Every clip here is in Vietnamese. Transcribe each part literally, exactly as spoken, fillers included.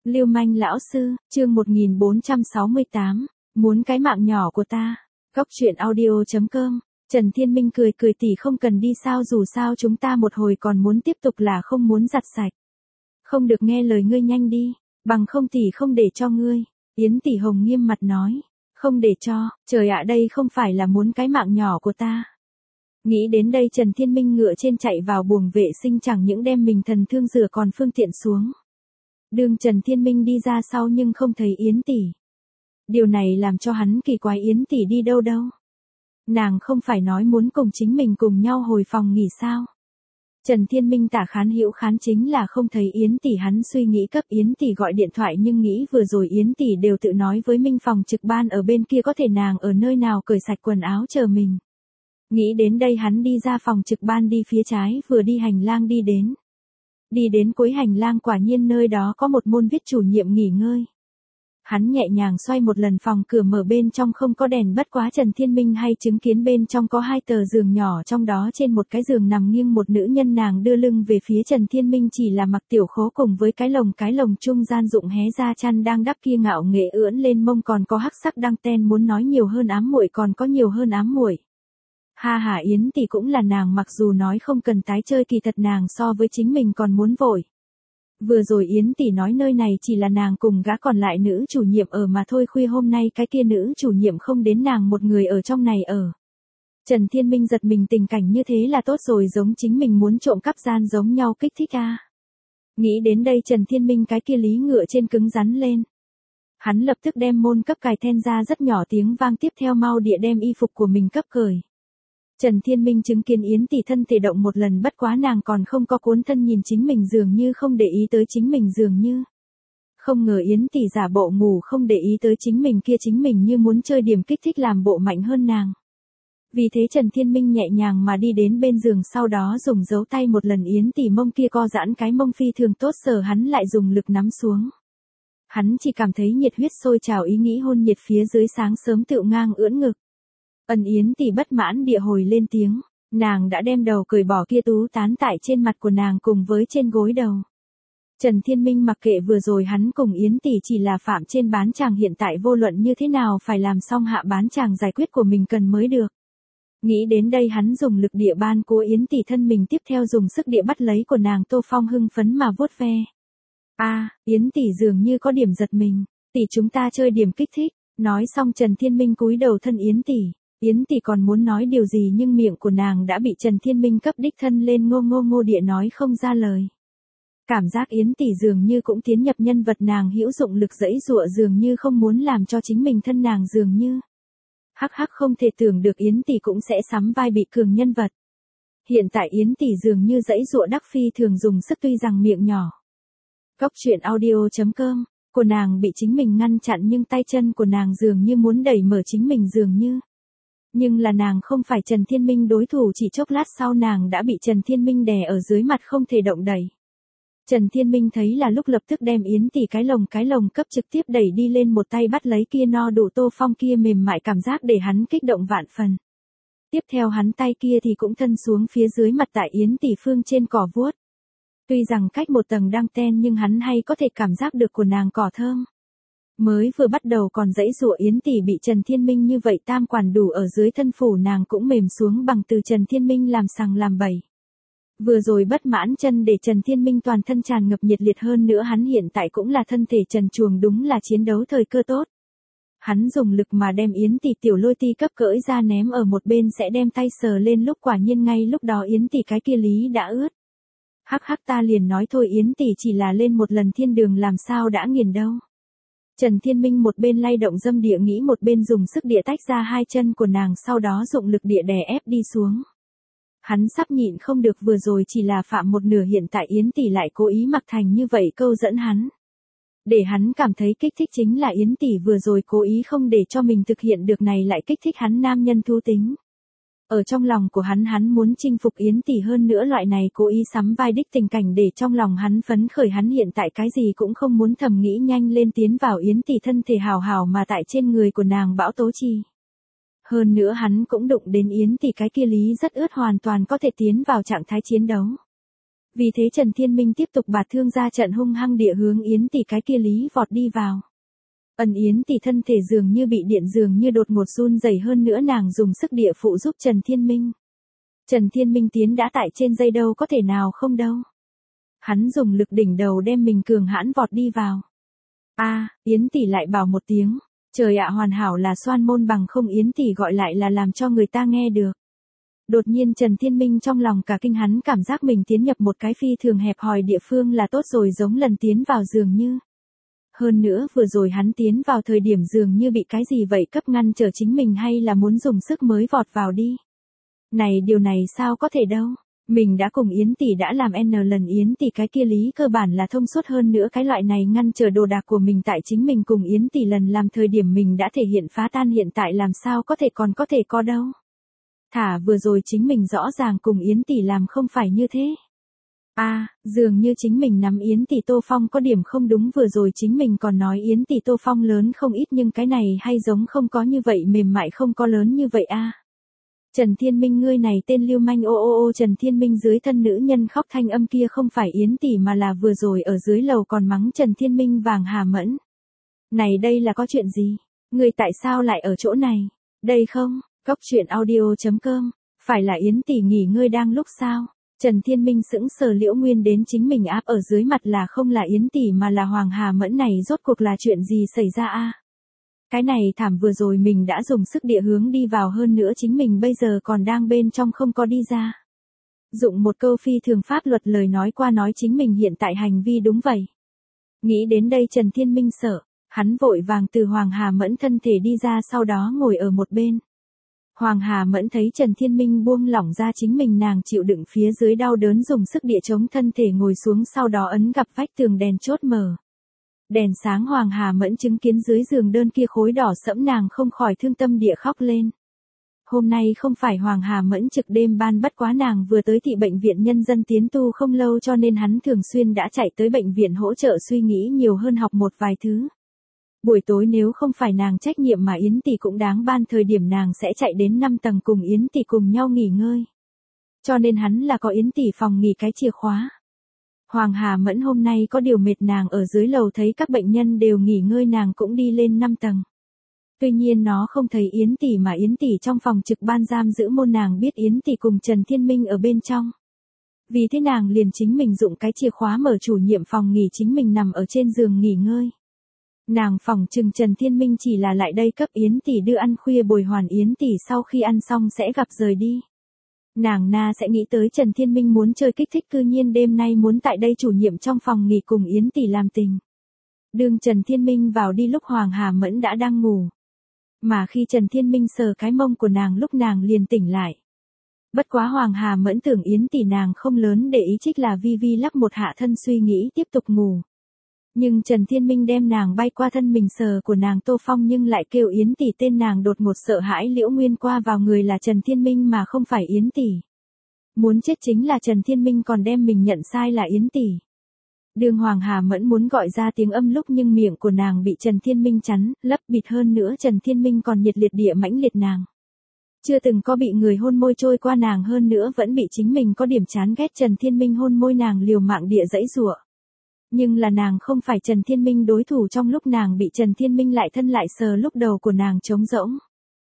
Lưu manh lão sư, chương một nghìn bốn trăm sáu mươi tám, muốn cái mạng nhỏ của ta. Góc truyện audio chấm com. Trần Thiên Minh cười cười tỷ không cần đi sao, dù sao chúng ta một hồi còn muốn tiếp tục là không muốn giặt sạch. Không được nghe lời ngươi nhanh đi, bằng không tỷ không để cho ngươi. Yến tỷ hồng nghiêm mặt nói, không để cho, trời ạ đây không phải là muốn cái mạng nhỏ của ta. Nghĩ đến đây Trần Thiên Minh ngựa trên chạy vào buồng vệ sinh, chẳng những đem mình thần thương rửa còn phương tiện xuống. Đường Trần Thiên Minh đi ra sau nhưng không thấy Yến tỷ. Điều này làm cho hắn kỳ quái, Yến tỷ đi đâu đâu. Nàng không phải nói muốn cùng chính mình cùng nhau hồi phòng nghỉ sao. Trần Thiên Minh tả khán hữu khán chính là không thấy Yến tỷ, hắn suy nghĩ cấp Yến tỷ gọi điện thoại nhưng nghĩ vừa rồi Yến tỷ đều tự nói với Minh phòng trực ban ở bên kia có thể nàng ở nơi nào cởi sạch quần áo chờ mình. Nghĩ đến đây hắn đi ra phòng trực ban đi phía trái, vừa đi hành lang đi đến. Đi đến cuối hành lang quả nhiên nơi đó có một môn viết chủ nhiệm nghỉ ngơi. Hắn nhẹ nhàng xoay một lần, phòng cửa mở, bên trong không có đèn, bất quá Trần Thiên Minh hay chứng kiến bên trong có hai tờ giường nhỏ, trong đó trên một cái giường nằm nghiêng một nữ nhân, nàng đưa lưng về phía Trần Thiên Minh, chỉ là mặc tiểu khố cùng với cái lồng, cái lồng trung gian dụng hé ra chăn đang đắp kia ngạo nghệ ưỡn lên mông, còn có hắc sắc đăng ten, muốn nói nhiều hơn ám muội còn có nhiều hơn ám muội. Ha ha, Yến tỷ cũng là nàng, mặc dù nói không cần tái chơi, kỳ thật nàng so với chính mình còn muốn vội. Vừa rồi Yến tỷ nói nơi này chỉ là nàng cùng gã còn lại nữ chủ nhiệm ở mà thôi, khuya hôm nay cái kia nữ chủ nhiệm không đến, nàng một người ở trong này ở. Trần Thiên Minh giật mình, tình cảnh như thế là tốt rồi, giống chính mình muốn trộm cắp gian giống nhau, kích thích a. À. Nghĩ đến đây Trần Thiên Minh cái kia lý ngựa trên cứng rắn lên. Hắn lập tức đem môn cấp cài then ra, rất nhỏ tiếng vang, tiếp theo mau địa đem y phục của mình cấp cởi. Trần Thiên Minh chứng kiến Yến tỷ thân thể động một lần, bất quá nàng còn không có cuốn thân, nhìn chính mình dường như không để ý tới chính mình dường như. Không ngờ Yến tỷ giả bộ ngủ không để ý tới chính mình kia, chính mình như muốn chơi điểm kích thích làm bộ mạnh hơn nàng. Vì thế Trần Thiên Minh nhẹ nhàng mà đi đến bên giường, sau đó dùng dấu tay một lần Yến tỷ mông kia co giãn, cái mông phi thường tốt sở, hắn lại dùng lực nắm xuống. Hắn chỉ cảm thấy nhiệt huyết sôi trào, ý nghĩ hôn nhiệt phía dưới sáng sớm tựu ngang ưỡn ngực. Ân Yến tỷ bất mãn địa hồi lên tiếng, nàng đã đem đầu cởi bỏ kia tú tán tại trên mặt của nàng cùng với trên gối đầu. Trần Thiên Minh mặc kệ vừa rồi hắn cùng Yến tỷ chỉ là phạm trên bán chàng, hiện tại vô luận như thế nào phải làm xong hạ bán chàng giải quyết của mình cần mới được. Nghĩ đến đây hắn dùng lực địa ban cố Yến tỷ thân mình, tiếp theo dùng sức địa bắt lấy của nàng. Tô Phong hưng phấn mà vuốt ve. A, à, Yến tỷ dường như có điểm giật mình, tỷ chúng ta chơi điểm kích thích. Nói xong Trần Thiên Minh cúi đầu thân Yến tỷ. Yến tỷ còn muốn nói điều gì nhưng miệng của nàng đã bị Trần Thiên Minh cấp đích thân lên, ngô ngô ngô địa nói không ra lời. Cảm giác Yến tỷ dường như cũng tiến nhập nhân vật, nàng hữu dụng lực dẫy dụa, dường như không muốn làm cho chính mình thân nàng dường như. Hắc hắc, không thể tưởng được Yến tỷ cũng sẽ sắm vai bị cường nhân vật. Hiện tại Yến tỷ dường như dẫy dụa đắc phi thường dùng sức, tuy rằng miệng nhỏ. Góc truyện audio chấm com, của nàng bị chính mình ngăn chặn nhưng tay chân của nàng dường như muốn đẩy mở chính mình dường như. Nhưng là nàng không phải Trần Thiên Minh đối thủ, chỉ chốc lát sau nàng đã bị Trần Thiên Minh đè ở dưới mặt không thể động đẩy. Trần Thiên Minh thấy là lúc lập tức đem Yến tỷ cái lồng cái lồng cấp trực tiếp đẩy đi lên, một tay bắt lấy kia no đủ Tô Phong kia mềm mại, cảm giác để hắn kích động vạn phần. Tiếp theo hắn tay kia thì cũng thân xuống phía dưới mặt tại Yến tỷ phương trên cỏ vuốt. Tuy rằng cách một tầng đăng ten nhưng hắn hay có thể cảm giác được của nàng cỏ thơm. Mới vừa bắt đầu còn dãy dụa Yến tỷ bị Trần Thiên Minh như vậy tam quản đủ ở dưới thân phủ, nàng cũng mềm xuống bằng từ Trần Thiên Minh làm sằng làm bậy. Vừa rồi bất mãn chân để Trần Thiên Minh toàn thân tràn ngập nhiệt liệt, hơn nữa hắn hiện tại cũng là thân thể trần truồng, đúng là chiến đấu thời cơ tốt. Hắn dùng lực mà đem Yến tỷ tiểu lôi ti cấp cỡi ra ném ở một bên, sẽ đem tay sờ lên lúc, quả nhiên ngay lúc đó Yến tỷ cái kia lý đã ướt. Hắc hắc, ta liền nói thôi, Yến tỷ chỉ là lên một lần thiên đường làm sao đã nghiền đâu. Trần Thiên Minh một bên lay động dâm địa nghĩ, một bên dùng sức địa tách ra hai chân của nàng, sau đó dụng lực địa đè ép đi xuống. Hắn sắp nhịn không được, vừa rồi chỉ là phạm một nửa, hiện tại Yến tỷ lại cố ý mặc thành như vậy câu dẫn hắn. Để hắn cảm thấy kích thích chính là Yến tỷ vừa rồi cố ý không để cho mình thực hiện được này lại kích thích hắn nam nhân thú tính. Ở trong lòng của hắn, hắn muốn chinh phục Yến tỷ, hơn nữa loại này cố ý sắm vai đích tình cảnh để trong lòng hắn phấn khởi, hắn hiện tại cái gì cũng không muốn, thầm nghĩ nhanh lên tiến vào Yến tỷ thân thể hào hào mà tại trên người của nàng bão tố chi. Hơn nữa hắn cũng đụng đến Yến tỷ cái kia lý rất ướt, hoàn toàn có thể tiến vào trạng thái chiến đấu. Vì thế Trần Thiên Minh tiếp tục bạt thương ra trận hung hăng địa hướng Yến Tỷ cái kia lý vọt đi vào. Ẩn Yến Tỷ thân thể dường như bị điện dường như đột ngột run rẩy hơn nữa nàng dùng sức địa phụ giúp Trần Thiên Minh. Trần Thiên Minh tiến đã tại trên dây đâu có thể nào không đâu. Hắn dùng lực đỉnh đầu đem mình cường hãn vọt đi vào. A, Yến Tỷ lại bảo một tiếng, trời ạ hoàn hảo là xoan môn bằng không Yến Tỷ gọi lại là làm cho người ta nghe được. Đột nhiên Trần Thiên Minh trong lòng cả kinh hắn cảm giác mình tiến nhập một cái phi thường hẹp hòi địa phương là tốt rồi giống lần tiến vào dường như. Hơn nữa vừa rồi hắn tiến vào thời điểm dường như bị cái gì vậy cấp ngăn trở chính mình hay là muốn dùng sức mới vọt vào đi. Này điều này sao có thể đâu. Mình đã cùng Yến Tỷ đã làm N lần Yến Tỷ cái kia lý cơ bản là thông suốt hơn nữa cái loại này ngăn trở đồ đạc của mình tại chính mình cùng Yến Tỷ lần làm thời điểm mình đã thể hiện phá tan hiện tại làm sao có thể còn có thể có đâu. Thả vừa rồi chính mình rõ ràng cùng Yến Tỷ làm không phải như thế. A, à, dường như chính mình nắm Yến Tỷ Tô Phong có điểm không đúng vừa rồi chính mình còn nói Yến Tỷ Tô Phong lớn không ít nhưng cái này hay giống không có như vậy mềm mại không có lớn như vậy a. À. Trần Thiên Minh ngươi này tên lưu manh ô ô ô Trần Thiên Minh dưới thân nữ nhân khóc thanh âm kia không phải Yến Tỷ mà là vừa rồi ở dưới lầu còn mắng Trần Thiên Minh vàng hà mẫn. Này đây là có chuyện gì? Ngươi tại sao lại ở chỗ này? Đây không? Cốc truyện audio chấm com, phải là Yến Tỷ nghỉ ngơi đang lúc sao? Trần Thiên Minh sững sờ Liễu Nguyên đến chính mình áp ở dưới mặt là không là Yến Tỷ mà là Hoàng Hà Mẫn này rốt cuộc là chuyện gì xảy ra a? Cái này thảm vừa rồi mình đã dùng sức địa hướng đi vào hơn nữa chính mình bây giờ còn đang bên trong không có đi ra. Dụng một câu phi thường pháp luật lời nói qua nói chính mình hiện tại hành vi đúng vậy. Nghĩ đến đây Trần Thiên Minh sợ, hắn vội vàng từ Hoàng Hà Mẫn thân thể đi ra sau đó ngồi ở một bên. Hoàng Hà Mẫn thấy Trần Thiên Minh buông lỏng ra chính mình nàng chịu đựng phía dưới đau đớn dùng sức địa chống thân thể ngồi xuống sau đó ấn gặp vách tường đèn chốt mở. Đèn sáng Hoàng Hà Mẫn chứng kiến dưới giường đơn kia khối đỏ sẫm nàng không khỏi thương tâm địa khóc lên. Hôm nay không phải Hoàng Hà Mẫn trực đêm ban bất quá nàng vừa tới thị bệnh viện nhân dân tiến tu không lâu cho nên hắn thường xuyên đã chạy tới bệnh viện hỗ trợ suy nghĩ nhiều hơn học một vài thứ. Buổi tối nếu không phải nàng trách nhiệm mà Yến Tỷ cũng đáng ban thời điểm nàng sẽ chạy đến năm tầng cùng Yến Tỷ cùng nhau nghỉ ngơi. Cho nên hắn là có Yến Tỷ phòng nghỉ cái chìa khóa. Hoàng Hà Mẫn hôm nay có điều mệt nàng ở dưới lầu thấy các bệnh nhân đều nghỉ ngơi nàng cũng đi lên năm tầng. Tuy nhiên nó không thấy Yến Tỷ mà Yến Tỷ trong phòng trực ban giam giữ môn nàng biết Yến Tỷ cùng Trần Thiên Minh ở bên trong. Vì thế nàng liền chính mình dụng cái chìa khóa mở chủ nhiệm phòng nghỉ chính mình nằm ở trên giường nghỉ ngơi. Nàng phòng trừng Trần Thiên Minh chỉ là lại đây cấp Yến Tỷ đưa ăn khuya bồi hoàn Yến Tỷ sau khi ăn xong sẽ gặp rời đi. Nàng na sẽ nghĩ tới Trần Thiên Minh muốn chơi kích thích cư nhiên đêm nay muốn tại đây chủ nhiệm trong phòng nghỉ cùng Yến Tỷ làm tình. Đường Trần Thiên Minh vào đi lúc Hoàng Hà Mẫn đã đang ngủ. Mà khi Trần Thiên Minh sờ cái mông của nàng lúc nàng liền tỉnh lại. Bất quá Hoàng Hà Mẫn tưởng Yến Tỷ nàng không lớn để ý trích là vi vi lắc một hạ thân suy nghĩ tiếp tục ngủ. Nhưng Trần Thiên Minh đem nàng bay qua thân mình sờ của nàng Tô Phong nhưng lại kêu Yến Tỷ tên nàng đột ngột sợ hãi Liễu Nguyên qua vào người là Trần Thiên Minh mà không phải Yến Tỷ. Muốn chết chính là Trần Thiên Minh còn đem mình nhận sai là Yến Tỷ. Đường Hoàng Hà Mẫn muốn gọi ra tiếng âm lúc nhưng miệng của nàng bị Trần Thiên Minh chắn, lấp bịt hơn nữa Trần Thiên Minh còn nhiệt liệt địa mãnh liệt nàng. Chưa từng có bị người hôn môi trôi qua nàng hơn nữa vẫn bị chính mình có điểm chán ghét Trần Thiên Minh hôn môi nàng liều mạng địa dãy giụa. Nhưng là nàng không phải Trần Thiên Minh đối thủ trong lúc nàng bị Trần Thiên Minh lại thân lại sờ lúc đầu của nàng trống rỗng.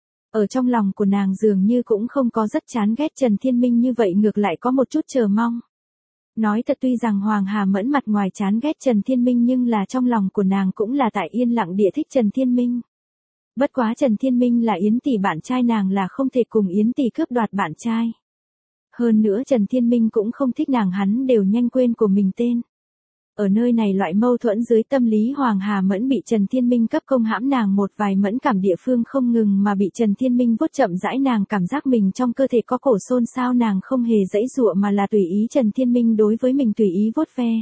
Ở trong lòng của nàng dường như cũng không có rất chán ghét Trần Thiên Minh như vậy ngược lại có một chút chờ mong. Nói thật tuy rằng Hoàng Hà Mẫn mặt ngoài chán ghét Trần Thiên Minh nhưng là trong lòng của nàng cũng là tại yên lặng địa thích Trần Thiên Minh. Bất quá Trần Thiên Minh là Yến Tỷ bạn trai nàng là không thể cùng Yến Tỷ cướp đoạt bạn trai. Hơn nữa Trần Thiên Minh cũng không thích nàng hắn đều nhanh quên của mình tên. Ở nơi này loại mâu thuẫn dưới tâm lý Hoàng Hà Mẫn bị Trần Thiên Minh cấp công hãm nàng một vài mẫn cảm địa phương không ngừng mà bị Trần Thiên Minh vuốt chậm rãi nàng cảm giác mình trong cơ thể có cổ xôn xao nàng không hề dãy dụa mà là tùy ý Trần Thiên Minh đối với mình tùy ý vuốt ve.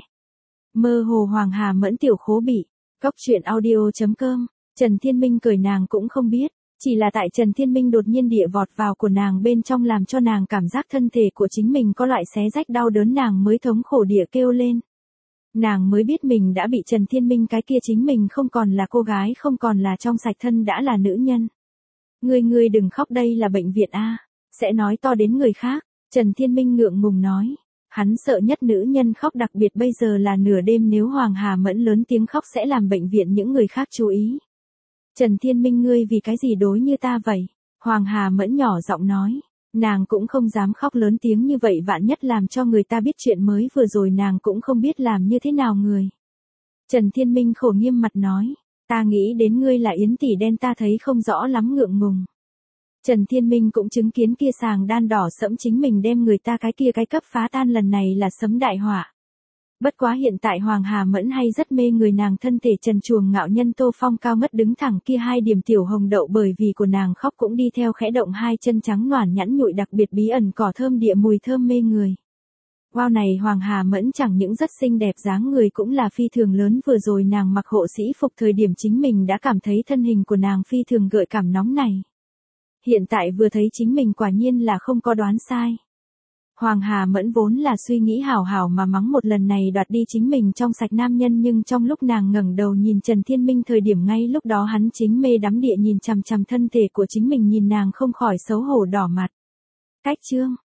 Mơ hồ Hoàng Hà Mẫn tiểu khố bị, cốc truyện audio chấm com, Trần Thiên Minh cười nàng cũng không biết, chỉ là tại Trần Thiên Minh đột nhiên địa vọt vào của nàng bên trong làm cho nàng cảm giác thân thể của chính mình có loại xé rách đau đớn nàng mới thống khổ địa kêu lên. Nàng mới biết mình đã bị Trần Thiên Minh cái kia chính mình không còn là cô gái không còn là trong sạch thân đã là nữ nhân. Ngươi ngươi đừng khóc đây là bệnh viện a, sẽ nói to đến người khác, Trần Thiên Minh ngượng ngùng nói. Hắn sợ nhất nữ nhân khóc, đặc biệt bây giờ là nửa đêm, nếu Hoàng Hà Mẫn lớn tiếng khóc sẽ làm bệnh viện những người khác chú ý. Trần Thiên Minh, ngươi vì cái gì đối như ta vậy? Hoàng Hà Mẫn nhỏ giọng nói. Nàng cũng không dám khóc lớn tiếng như vậy, vạn nhất làm cho người ta biết chuyện mới vừa rồi, nàng cũng không biết làm như thế nào người. Trần Thiên Minh khổ nghiêm mặt nói. Ta nghĩ đến ngươi là Yến tỷ đen, ta thấy không rõ lắm, ngượng ngùng. Trần Thiên Minh cũng chứng kiến kia sàng đan đỏ sẫm chính mình đem người ta cái kia cái cấp phá tan, lần này là sấm đại họa. Bất quá hiện tại Hoàng Hà Mẫn hay rất mê người nàng, thân thể trần truồng ngạo nhân Tô Phong cao ngất đứng thẳng, kia hai điểm tiểu hồng đậu bởi vì của nàng khóc cũng đi theo khẽ động, hai chân trắng noản nhẵn nhụi, đặc biệt bí ẩn cỏ thơm địa mùi thơm mê người. Wow, này Hoàng Hà Mẫn chẳng những rất xinh đẹp, dáng người cũng là phi thường lớn, vừa rồi nàng mặc hộ sĩ phục thời điểm chính mình đã cảm thấy thân hình của nàng phi thường gợi cảm nóng này. Hiện tại vừa thấy chính mình quả nhiên là không có đoán sai. Hoàng Hà Mẫn vốn là suy nghĩ hảo hảo mà mắng một lần này đoạt đi chính mình trong sạch nam nhân, nhưng trong lúc nàng ngẩng đầu nhìn Trần Thiên Minh thời điểm, ngay lúc đó hắn chính mê đắm địa nhìn chằm chằm thân thể của chính mình, nhìn nàng không khỏi xấu hổ đỏ mặt. Cách chương